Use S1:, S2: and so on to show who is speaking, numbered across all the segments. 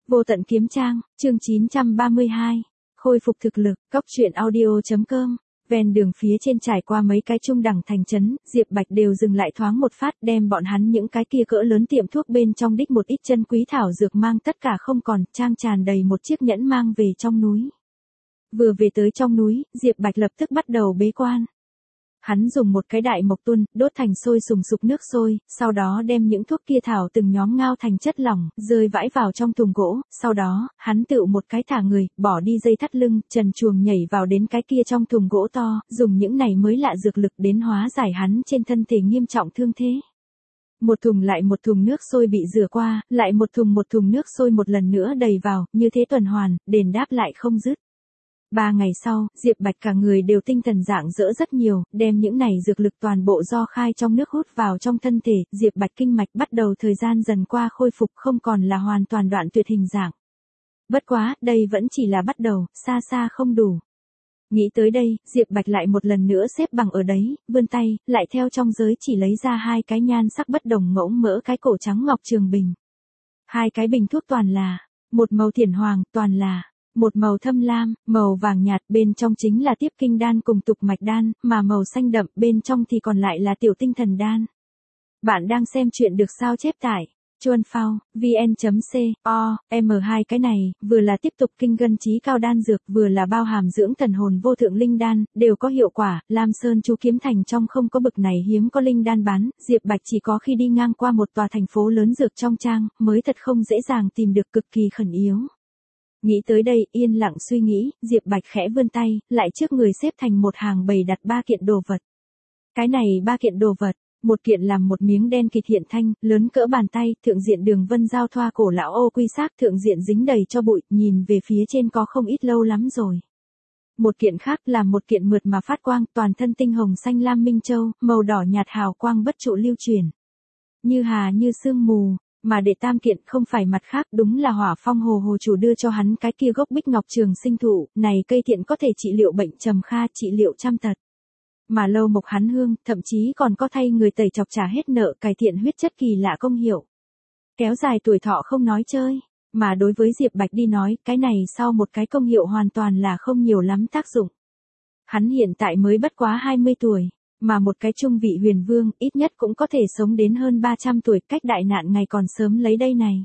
S1: Vô tận kiếm trang, chương 932. Khôi phục thực lực, Cóc truyện audio.com. Ven đường phía trên trải qua mấy cái trung đẳng thành trấn, Diệp Bạch đều dừng lại thoáng một phát, đem bọn hắn những cái kia cỡ lớn tiệm thuốc bên trong đích một ít chân quý thảo dược mang tất cả không còn, trang tràn đầy một chiếc nhẫn mang về trong núi. Vừa về tới trong núi, Diệp Bạch lập tức bắt đầu bế quan. Hắn dùng một cái đại mộc tuôn, đốt thành sôi sùng sục nước sôi, sau đó đem những thuốc kia thảo từng nhóm ngao thành chất lỏng, rơi vãi vào trong thùng gỗ, sau đó, hắn tựu một cái thả người, bỏ đi dây thắt lưng, trần truồng nhảy vào đến cái kia trong thùng gỗ to, dùng những này mới lạ dược lực đến hóa giải hắn trên thân thể nghiêm trọng thương thế. Một thùng lại một thùng nước sôi bị rửa qua, lại một thùng nước sôi một lần nữa đầy vào, như thế tuần hoàn, đền đáp lại không dứt. 3 ngày sau, Diệp Bạch cả người đều tinh thần rạng rỡ rất nhiều, đem những này dược lực toàn bộ do khai trong nước hút vào trong thân thể, Diệp Bạch kinh mạch bắt đầu thời gian dần qua khôi phục không còn là hoàn toàn đoạn tuyệt hình dạng. Bất quá, đây vẫn chỉ là bắt đầu, xa xa không đủ. Nghĩ tới đây, Diệp Bạch lại một lần nữa xếp bằng ở đấy, vươn tay, lại theo trong giới chỉ lấy ra 2 cái nhan sắc bất đồng ngỗng mỡ cái cổ trắng ngọc trường bình. 2 cái bình thuốc toàn là, một màu thiển hoàng, toàn là một màu thâm lam, màu vàng nhạt, bên trong chính là tiếp kinh đan cùng tục mạch đan, mà màu xanh đậm bên trong thì còn lại là tiểu tinh thần đan. Bạn đang xem chuyện được sao chép tải Chuan Phao, vn.co.m2 cái này, vừa là tiếp tục kinh gân trí cao đan dược, vừa là bao hàm dưỡng thần hồn vô thượng linh đan, đều có hiệu quả. Lam Sơn chú kiếm thành trong không có bực này hiếm có linh đan bán, Diệp Bạch chỉ có khi đi ngang qua một tòa thành phố lớn dược trong trang, mới thật không dễ dàng tìm được, cực kỳ khẩn yếu. Nghĩ tới đây, yên lặng suy nghĩ, Diệp Bạch khẽ vươn tay, lại trước người xếp thành một hàng bày đặt 3 kiện đồ vật. Cái này 3 kiện đồ vật, một kiện làm một miếng đen kịt hiện thanh, lớn cỡ bàn tay, thượng diện đường vân giao thoa cổ lão ô quy xác, thượng diện dính đầy cho bụi, nhìn về phía trên có không ít lâu lắm rồi. Một kiện khác là một kiện mượt mà phát quang, toàn thân tinh hồng xanh lam minh châu, màu đỏ nhạt hào quang bất trụ lưu truyền. Như hà như sương mù. Mà để tam kiện không phải mặt khác, đúng là Hỏa Phong Hồ Hồ chủ đưa cho hắn cái kia gốc bích ngọc trường sinh thụ, này cây thiện có thể trị liệu bệnh trầm kha, trị liệu trăm tật. Mà lâu mộc hắn hương, thậm chí còn có thay người tẩy chọc trả hết nợ, cải thiện huyết chất kỳ lạ công hiệu. Kéo dài tuổi thọ không nói chơi, mà đối với Diệp Bạch đi nói, cái này sau một cái công hiệu hoàn toàn là không nhiều lắm tác dụng. Hắn hiện tại mới bất quá 20 tuổi. Mà một cái trung vị huyền vương, ít nhất cũng có thể sống đến hơn 300 tuổi, cách đại nạn ngày còn sớm lấy đây này.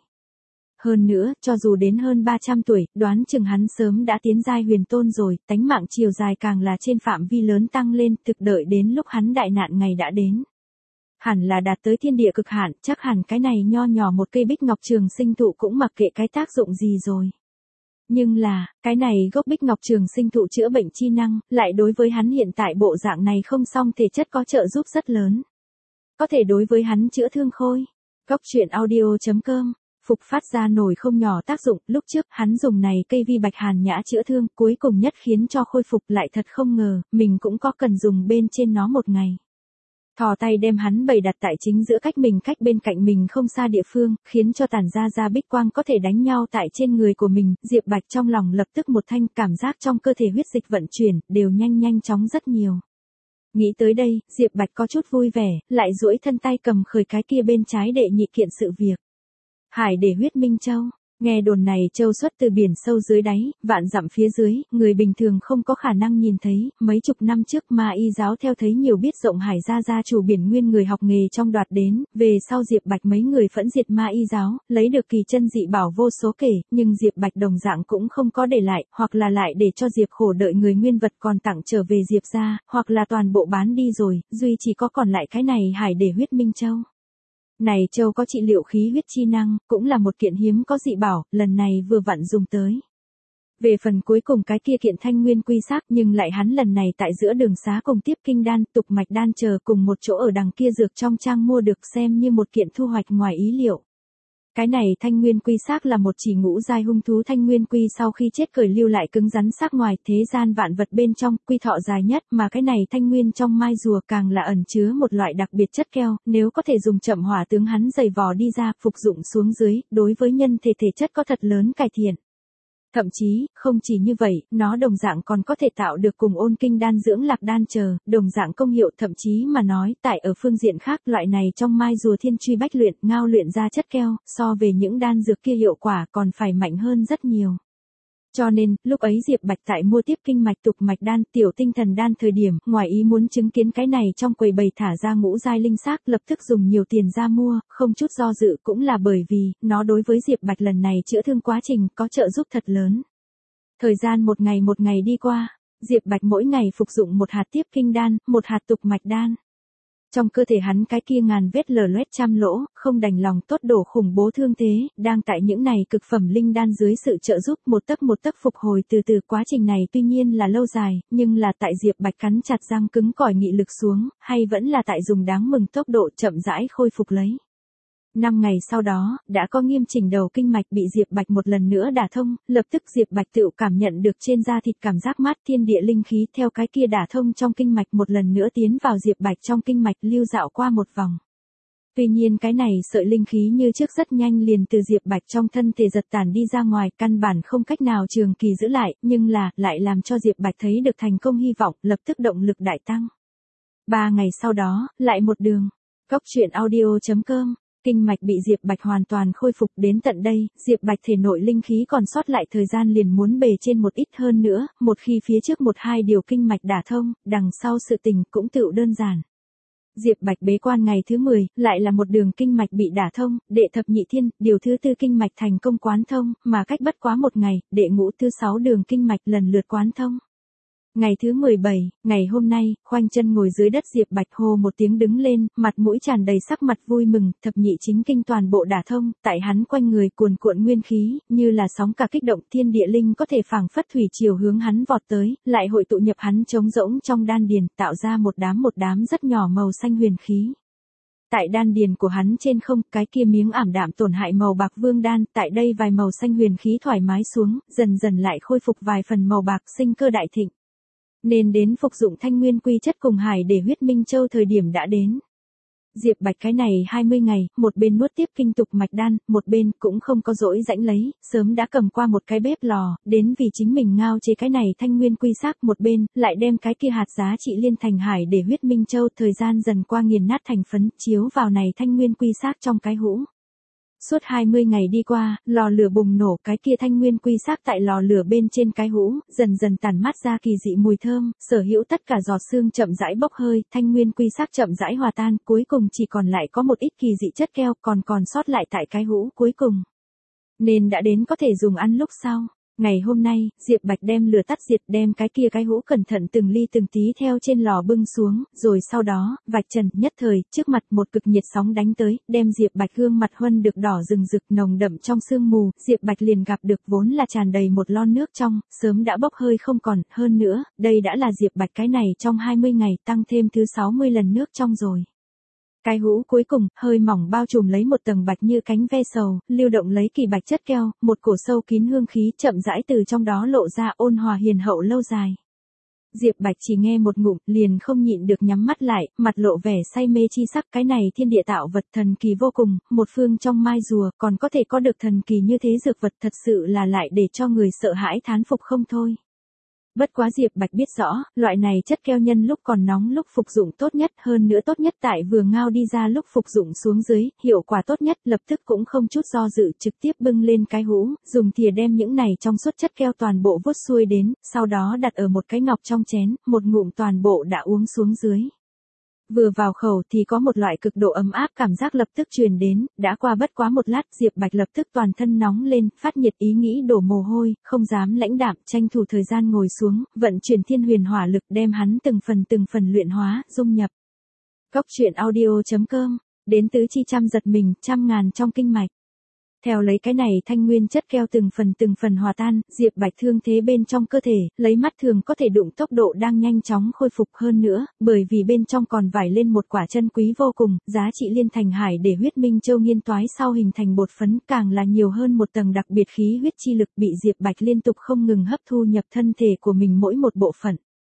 S1: Hơn nữa, cho dù đến hơn 300 tuổi, đoán chừng hắn sớm đã tiến giai huyền tôn rồi, tánh mạng chiều dài càng là trên phạm vi lớn tăng lên, thực đợi đến lúc hắn đại nạn ngày đã đến. Hẳn là đạt tới thiên địa cực hạn, chắc hẳn cái này nho nhỏ một cây bích ngọc trường sinh thụ cũng mặc kệ cái tác dụng gì rồi. Nhưng là, cái này gốc bích ngọc trường sinh thụ chữa bệnh chi năng, lại đối với hắn hiện tại bộ dạng này không song thể chất có trợ giúp rất lớn. Có thể đối với hắn chữa thương khôi. Cóc truyện audio.com, phục phát ra nổi không nhỏ tác dụng, lúc trước hắn dùng này cây vi bạch hàn nhã chữa thương, cuối cùng nhất khiến cho khôi phục, lại thật không ngờ, mình cũng có cần dùng bên trên nó một ngày. Thò tay đem hắn bày đặt tại chính giữa cách bên cạnh mình không xa địa phương, khiến cho tản ra bích quang có thể đánh nhau tại trên người của mình, Diệp Bạch trong lòng lập tức một thanh, cảm giác trong cơ thể huyết dịch vận chuyển, đều nhanh chóng rất nhiều. Nghĩ tới đây, Diệp Bạch có chút vui vẻ, lại duỗi thân tay cầm khởi cái kia bên trái đệ nhị kiện sự việc. Hải để huyết minh châu. Nghe đồn này châu xuất từ biển sâu dưới đáy, vạn dặm phía dưới, người bình thường không có khả năng nhìn thấy, mấy chục năm trước Ma Y giáo theo thấy nhiều biết rộng hải gia chủ biển nguyên người học nghề trong đoạt đến, về sau Diệp Bạch mấy người phẫn diệt Ma Y giáo, lấy được kỳ chân dị bảo vô số kể, nhưng Diệp Bạch đồng dạng cũng không có để lại, hoặc là lại để cho Diệp khổ đợi người nguyên vật còn tặng trở về Diệp gia, hoặc là toàn bộ bán đi rồi, duy chỉ có còn lại cái này hải để huyết minh châu. Này châu có trị liệu khí huyết chi năng, cũng là một kiện hiếm có dị bảo, lần này vừa vặn dùng tới. Về phần cuối cùng cái kia kiện thanh nguyên quy xác, nhưng lại hắn lần này tại giữa đường xá cùng tiếp kinh đan, tục mạch đan chờ cùng một chỗ ở đằng kia dược trong trang mua được, xem như một kiện thu hoạch ngoài ý liệu. Cái này thanh nguyên quy xác là một chỉ ngũ giai hung thú thanh nguyên quy sau khi chết cởi lưu lại cứng rắn xác ngoài, thế gian vạn vật bên trong, quy thọ dài nhất, mà cái này thanh nguyên trong mai rùa càng là ẩn chứa một loại đặc biệt chất keo, nếu có thể dùng chậm hỏa tướng hắn dày vò đi ra, phục dụng xuống dưới, đối với nhân thể thể chất có thật lớn cải thiện. Thậm chí, không chỉ như vậy, nó đồng dạng còn có thể tạo được cùng ôn kinh đan dưỡng lạc đan chờ, đồng dạng công hiệu, thậm chí mà nói, tại ở phương diện khác, loại này trong mai rùa thiên truy bách luyện, ngao luyện ra chất keo, so về những đan dược kia hiệu quả còn phải mạnh hơn rất nhiều. Cho nên, lúc ấy Diệp Bạch tại mua tiếp kinh mạch tục mạch đan, tiểu tinh thần đan thời điểm, ngoài ý muốn chứng kiến cái này trong quầy bày thả ra ngũ giai linh xác, lập tức dùng nhiều tiền ra mua, không chút do dự, cũng là bởi vì, nó đối với Diệp Bạch lần này chữa thương quá trình, có trợ giúp thật lớn. Thời gian một ngày đi qua, Diệp Bạch mỗi ngày phục dụng một hạt tiếp kinh đan, một hạt tục mạch đan. Trong cơ thể hắn cái kia ngàn vết lở loét trăm lỗ, không đành lòng tốt đổ khủng bố thương thế, đang tại những này cực phẩm linh đan dưới sự trợ giúp một tấc phục hồi từ từ. Quá trình này tuy nhiên là lâu dài, nhưng là tại Diệp Bạch cắn chặt răng cứng cỏi nghị lực xuống, hay vẫn là tại dùng đáng mừng tốc độ chậm rãi khôi phục lấy. 5 ngày sau đó, đã có nghiêm chỉnh đầu kinh mạch bị Diệp Bạch một lần nữa đả thông, lập tức Diệp Bạch tự cảm nhận được trên da thịt cảm giác mát thiên địa linh khí theo cái kia đả thông trong kinh mạch một lần nữa tiến vào Diệp Bạch trong kinh mạch lưu dạo qua một vòng. Tuy nhiên cái này sợi linh khí như trước rất nhanh liền từ Diệp Bạch trong thân thể giật tản đi ra ngoài, căn bản không cách nào trường kỳ giữ lại, nhưng lại làm cho Diệp Bạch thấy được thành công hy vọng, lập tức động lực đại tăng. 3 ngày sau đó, lại một đường. Cốc truyện audio.com. Kinh mạch bị Diệp Bạch hoàn toàn khôi phục. Đến tận đây, Diệp Bạch thể nội linh khí còn sót lại thời gian liền muốn bề trên một ít hơn nữa, một khi phía trước 1-2 điều kinh mạch đả thông, đằng sau sự tình cũng tựu đơn giản. Diệp Bạch bế quan ngày thứ 10, lại là một đường kinh mạch bị đả thông, đệ thập nhị thiên, điều thứ 4 kinh mạch thành công quán thông, mà cách bất quá một ngày, đệ ngũ thứ 6 đường kinh mạch lần lượt quán thông. Ngày thứ 17, ngày hôm nay, khoanh chân ngồi dưới đất Diệp Bạch hô một tiếng đứng lên, mặt mũi tràn đầy sắc mặt vui mừng, thập nhị chính kinh toàn bộ đả thông, tại hắn quanh người cuồn cuộn nguyên khí, như là sóng cả kích động thiên địa linh có thể phảng phất thủy chiều hướng hắn vọt tới, lại hội tụ nhập hắn trống rỗng trong đan điền, tạo ra một đám rất nhỏ màu xanh huyền khí. Tại đan điền của hắn trên không, cái kia miếng ảm đạm tổn hại màu bạc vương đan, tại đây vài màu xanh huyền khí thoải mái xuống, dần dần lại khôi phục vài phần màu bạc sinh cơ đại thịnh. Nên đến phục dụng thanh nguyên quy chất cùng hải để huyết minh châu thời điểm đã đến. Diệp Bạch cái này 20 ngày, một bên nuốt tiếp kinh tục mạch đan, một bên cũng không có dỗi rãnh lấy, sớm đã cầm qua một cái bếp lò, đến vì chính mình ngao chế cái này thanh nguyên quy xác, một bên, lại đem cái kia hạt giá trị liên thành hải để huyết minh châu, thời gian dần qua nghiền nát thành phấn, chiếu vào này thanh nguyên quy xác trong cái hũ. Suốt 20 ngày đi qua, lò lửa bùng nổ, cái kia thanh nguyên quy xác tại lò lửa bên trên cái hũ, dần dần tản mát ra kỳ dị mùi thơm, sở hữu tất cả giọt xương chậm rãi bốc hơi, thanh nguyên quy xác chậm rãi hòa tan, cuối cùng chỉ còn lại có một ít kỳ dị chất keo, còn sót lại tại cái hũ cuối cùng. Nên đã đến có thể dùng ăn lúc sau. Ngày hôm nay, Diệp Bạch đem lửa tắt diệt, đem cái kia cái hũ cẩn thận từng ly từng tí theo trên lò bưng xuống, rồi sau đó, vạch trần, nhất thời, trước mặt một cực nhiệt sóng đánh tới, đem Diệp Bạch gương mặt huân được đỏ rừng rực nồng đậm trong sương mù, Diệp Bạch liền gặp được vốn là tràn đầy một lon nước trong, sớm đã bốc hơi không còn, hơn nữa, đây đã là Diệp Bạch cái này trong 20 ngày tăng thêm thứ 60 lần nước trong rồi. Cái hũ cuối cùng, hơi mỏng bao trùm lấy một tầng bạch như cánh ve sầu, lưu động lấy kỳ bạch chất keo, một cổ sâu kín hương khí chậm rãi từ trong đó lộ ra ôn hòa hiền hậu lâu dài. Diệp Bạch chỉ nghe một ngụm, liền không nhịn được nhắm mắt lại, mặt lộ vẻ say mê chi sắc, cái này thiên địa tạo vật thần kỳ vô cùng, một phương trong mai rùa, còn có thể có được thần kỳ như thế dược vật thật sự là lại để cho người sợ hãi thán phục không thôi. Bất quá Diệp Bạch biết rõ, loại này chất keo nhân lúc còn nóng lúc phục dụng tốt nhất, hơn nữa tốt nhất tại vừa ngao đi ra lúc phục dụng xuống dưới, hiệu quả tốt nhất, lập tức cũng không chút do dự trực tiếp bưng lên cái hũ, dùng thìa đem những này trong suốt chất keo toàn bộ vuốt xuôi đến, sau đó đặt ở một cái ngọc trong chén, một ngụm toàn bộ đã uống xuống dưới. Vừa vào khẩu thì có một loại cực độ ấm áp cảm giác lập tức truyền đến, đã qua bất quá một lát Diệp Bạch lập tức toàn thân nóng lên, phát nhiệt ý nghĩ đổ mồ hôi, không dám lãnh đạm, tranh thủ thời gian ngồi xuống, vận chuyển thiên huyền hỏa lực đem hắn từng phần luyện hóa, dung nhập. Cốc truyện audio.com, đến tứ chi trăm giật mình, trăm ngàn trong kinh mạch. Theo lấy cái này thanh nguyên chất keo từng phần hòa tan, Diệp Bạch thương thế bên trong cơ thể, lấy mắt thường có thể đụng tốc độ đang nhanh chóng khôi phục hơn nữa, bởi vì bên trong còn vải lên một quả chân quý vô cùng, giá trị liên thành hải để huyết minh châu nghiên toái sau hình thành bột phấn, càng là nhiều hơn một tầng đặc biệt khí huyết chi lực bị Diệp Bạch liên tục không ngừng hấp thu nhập thân thể của mình mỗi một bộ phận.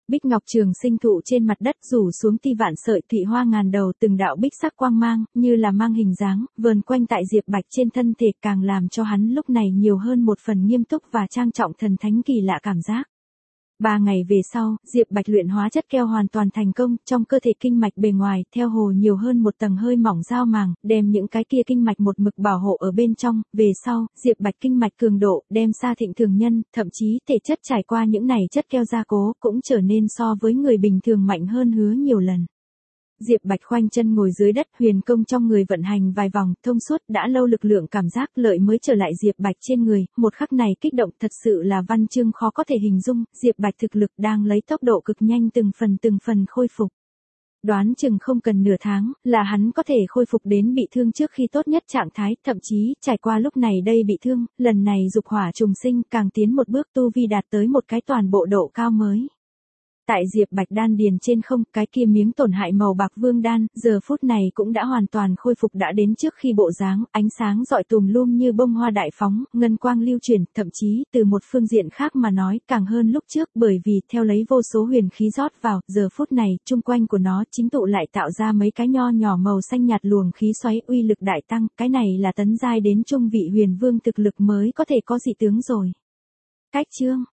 S1: Bích ngọc trường sinh thụ trên mặt đất rủ xuống ti vạn sợi thụy hoa ngàn đầu, từng đạo bích sắc quang mang, như là mang hình dáng, vờn quanh tại Diệp Bạch trên thân thể, càng làm cho hắn lúc này nhiều hơn một phần nghiêm túc và trang trọng thần thánh kỳ lạ cảm giác. 3 ngày về sau, Diệp Bạch luyện hóa chất keo hoàn toàn thành công, trong cơ thể kinh mạch bề ngoài, theo hồ nhiều hơn một tầng hơi mỏng giao màng, đem những cái kia kinh mạch một mực bảo hộ ở bên trong, về sau, Diệp Bạch kinh mạch cường độ, đem xa thịnh thường nhân, thậm chí thể chất trải qua những này chất keo gia cố, cũng trở nên so với người bình thường mạnh hơn hứa nhiều lần. Diệp Bạch khoanh chân ngồi dưới đất, huyền công trong người vận hành vài vòng, thông suốt, đã lâu lực lượng cảm giác lợi mới trở lại Diệp Bạch trên người, một khắc này kích động thật sự là văn chương khó có thể hình dung, Diệp Bạch thực lực đang lấy tốc độ cực nhanh từng phần khôi phục. Đoán chừng không cần nửa tháng, là hắn có thể khôi phục đến bị thương trước khi tốt nhất trạng thái, thậm chí, trải qua lúc này đây bị thương, lần này dục hỏa trùng sinh, càng tiến một bước tu vi đạt tới một cái toàn bộ độ cao mới. Tại Diệp Bạch đan điền trên không, cái kia miếng tổn hại màu bạc vương đan, giờ phút này cũng đã hoàn toàn khôi phục đã đến trước khi bộ dáng, ánh sáng rọi tùm lum như bông hoa đại phóng, ngân quang lưu chuyển, thậm chí, từ một phương diện khác mà nói, càng hơn lúc trước, bởi vì, theo lấy vô số huyền khí rót vào, giờ phút này, chung quanh của nó, chính tụ lại tạo ra mấy cái nho nhỏ màu xanh nhạt luồng khí xoáy uy lực đại tăng, cái này là tấn giai đến trung vị huyền vương thực lực mới có thể có dị tướng rồi. Cách chương